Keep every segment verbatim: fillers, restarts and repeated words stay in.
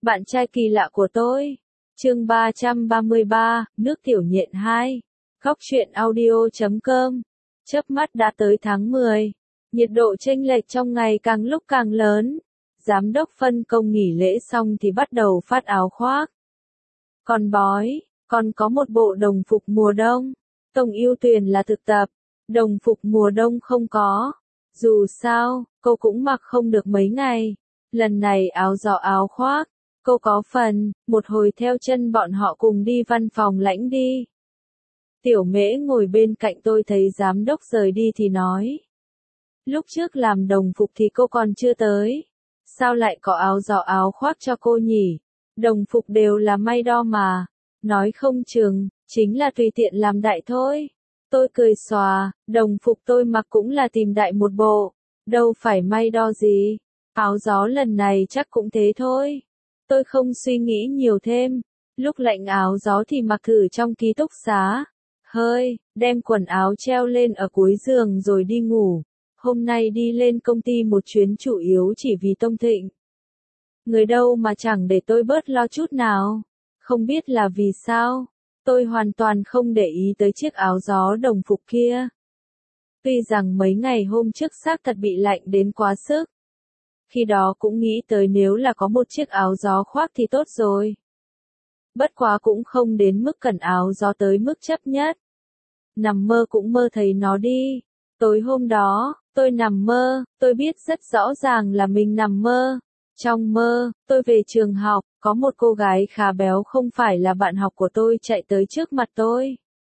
Bạn trai kỳ lạ của tôi. Chương ba trăm ba mươi ba, nước tiểu nhện hai. Góc truyện audio chấm com. Chớp mắt đã tới tháng mười. Nhiệt độ chênh lệch trong ngày càng lúc càng lớn. Giám đốc phân công nghỉ lễ xong thì bắt đầu phát áo khoác. Còn bói, còn có một bộ đồng phục mùa đông. Tông Ưu Tuyền là thực tập. Đồng phục mùa đông không có. Dù sao, cô cũng mặc không được mấy ngày. Lần này áo gió áo khoác. Cô có phần, một hồi theo chân bọn họ cùng đi văn phòng lãnh đi. Tiểu Mễ ngồi bên cạnh tôi thấy giám đốc rời đi thì nói. Lúc trước làm đồng phục thì cô còn chưa tới. Sao lại có áo gió áo khoác cho cô nhỉ? Đồng phục đều là may đo mà. Nói không chừng, chính là tùy tiện làm đại thôi. Tôi cười xòa, đồng phục tôi mặc cũng là tìm đại một bộ. Đâu phải may đo gì. Áo gió lần này chắc cũng thế thôi. Tôi không suy nghĩ nhiều thêm. Lúc lạnh áo gió thì mặc thử trong ký túc xá. Hơi, đem quần áo treo lên ở cuối giường rồi đi ngủ. Hôm nay đi lên công ty một chuyến chủ yếu chỉ vì Tông Thịnh. Người đâu mà chẳng để tôi bớt lo chút nào. Không biết là vì sao. Tôi hoàn toàn không để ý tới chiếc áo gió đồng phục kia. Tuy rằng mấy ngày hôm trước xác thật bị lạnh đến quá sức. Khi đó cũng nghĩ tới nếu là có một chiếc áo gió khoác thì tốt rồi. Bất quá cũng không đến mức cần áo gió tới mức chấp nhất. Nằm mơ cũng mơ thấy nó đi. Tối hôm đó, tôi nằm mơ, tôi biết rất rõ ràng là mình nằm mơ. Trong mơ, tôi về trường học, có một cô gái khá béo không phải là bạn học của tôi chạy tới trước mặt tôi.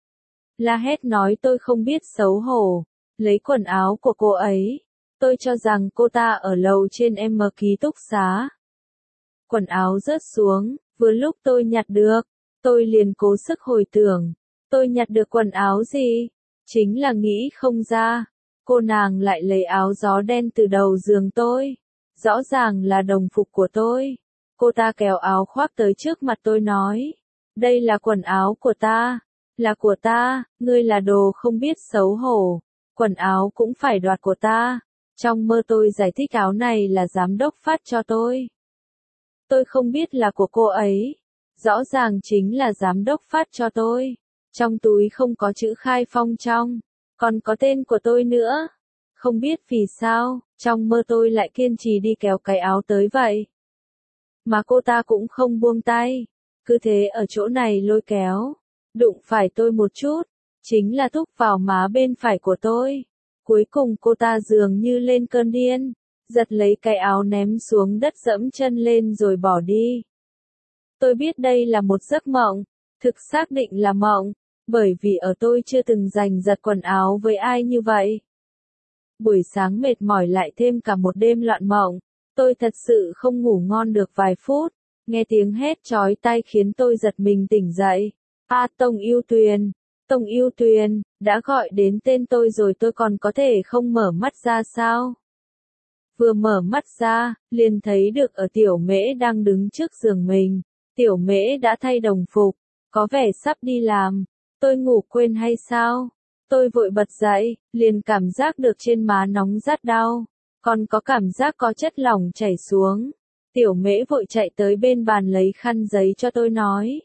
La hét nói tôi không biết xấu hổ, lấy quần áo của cô ấy. Tôi cho rằng cô ta ở lầu trên M ký túc xá. Quần áo rớt xuống, vừa lúc tôi nhặt được, tôi liền cố sức hồi tưởng. Tôi nhặt được quần áo gì? Chính là nghĩ không ra. Cô nàng lại lấy áo gió đen từ đầu giường tôi. Rõ ràng là đồng phục của tôi. Cô ta kéo áo khoác tới trước mặt tôi nói. Đây là quần áo của ta. Là của ta, ngươi là đồ không biết xấu hổ. Quần áo cũng phải đoạt của ta. Trong mơ tôi giải thích áo này là giám đốc phát cho tôi. Tôi không biết là của cô ấy. Rõ ràng chính là giám đốc phát cho tôi. Trong túi không có chữ Khai Phong trong. Còn có tên của tôi nữa. Không biết vì sao, trong mơ tôi lại kiên trì đi kéo cái áo tới vậy. Mà cô ta cũng không buông tay. Cứ thế ở chỗ này lôi kéo. Đụng phải tôi một chút. Chính là thúc vào má bên phải của tôi. Cuối cùng cô ta dường như lên cơn điên. Giật lấy cái áo ném xuống đất dẫm chân lên rồi bỏ đi. Tôi biết đây là một giấc mộng. Thực xác định là mộng. Bởi vì ở tôi chưa từng giành giật quần áo với ai như vậy. Buổi sáng mệt mỏi lại thêm cả một đêm loạn mộng. Tôi thật sự không ngủ ngon được vài phút. Nghe tiếng hét chói tai khiến tôi giật mình tỉnh dậy. A Tông Ưu Tuyền. Tông Ưu Tuyền, đã gọi đến tên tôi rồi tôi còn có thể không mở mắt ra sao? Vừa mở mắt ra, liền thấy được ở Tiểu Mễ đang đứng trước giường mình. Tiểu Mễ đã thay đồng phục, có vẻ sắp đi làm. Tôi ngủ quên hay sao? Tôi vội bật dậy, liền cảm giác được trên má nóng rát đau. Còn có cảm giác có chất lỏng chảy xuống. Tiểu Mễ vội chạy tới bên bàn lấy khăn giấy cho tôi nói.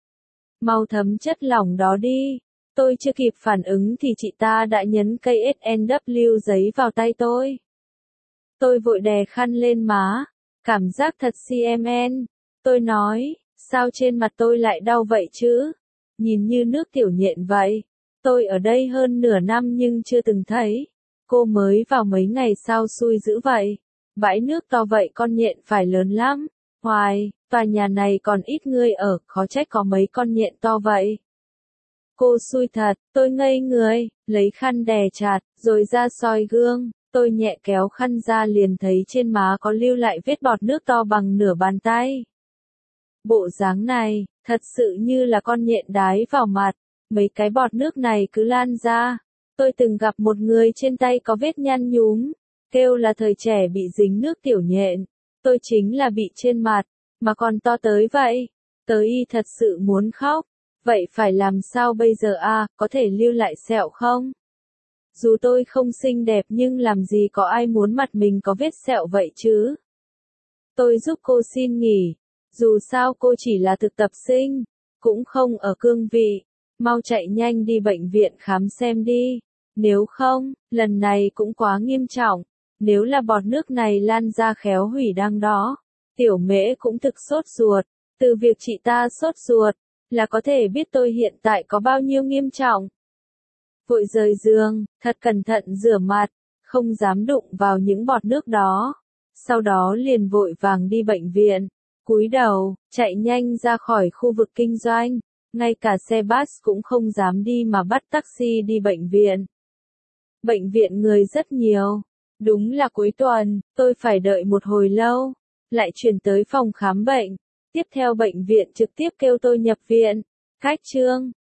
Mau thấm chất lỏng đó đi. Tôi chưa kịp phản ứng thì chị ta đã nhấn cây ét en vê giấy vào tay tôi. Tôi vội đè khăn lên má. Cảm giác thật xê em en. Tôi nói, sao trên mặt tôi lại đau vậy chứ? Nhìn như nước tiểu nhện vậy. Tôi ở đây hơn nửa năm nhưng chưa từng thấy. Cô mới vào mấy ngày sao xui dữ vậy. Bãi nước to vậy con nhện phải lớn lắm. Hoài, tòa nhà này còn ít người ở, khó trách có mấy con nhện to vậy. Cô xui thật, tôi ngây người, lấy khăn đè chặt, rồi ra soi gương. Tôi nhẹ kéo khăn ra liền thấy trên má có lưu lại vết bọt nước to bằng nửa bàn tay. Bộ dáng này, thật sự như là con nhện đái vào mặt. Mấy cái bọt nước này cứ lan ra. Tôi từng gặp một người trên tay có vết nhăn nhúm. Kêu là thời trẻ bị dính nước tiểu nhện. Tôi chính là bị trên mặt, mà còn to tới vậy. Tới y thật sự muốn khóc. Vậy phải làm sao bây giờ à, có thể lưu lại sẹo không? Dù tôi không xinh đẹp nhưng làm gì có ai muốn mặt mình có vết sẹo vậy chứ? Tôi giúp cô xin nghỉ. Dù sao cô chỉ là thực tập sinh, cũng không ở cương vị. Mau chạy nhanh đi bệnh viện khám xem đi. Nếu không, lần này cũng quá nghiêm trọng. Nếu là bọt nước này lan ra khéo hủy đăng đó. Tiểu Mễ cũng thực sốt ruột. Từ việc chị ta sốt ruột, là có thể biết tôi hiện tại có bao nhiêu nghiêm trọng. Vội rời giường, thật cẩn thận rửa mặt, không dám đụng vào những bọt nước đó. Sau đó liền vội vàng đi bệnh viện. Cúi đầu, chạy nhanh ra khỏi khu vực kinh doanh. Ngay cả xe bus cũng không dám đi mà bắt taxi đi bệnh viện. Bệnh viện người rất nhiều. Đúng là cuối tuần, tôi phải đợi một hồi lâu. Lại chuyển tới phòng khám bệnh. Tiếp theo bệnh viện trực tiếp kêu tôi nhập viện. Khách trương,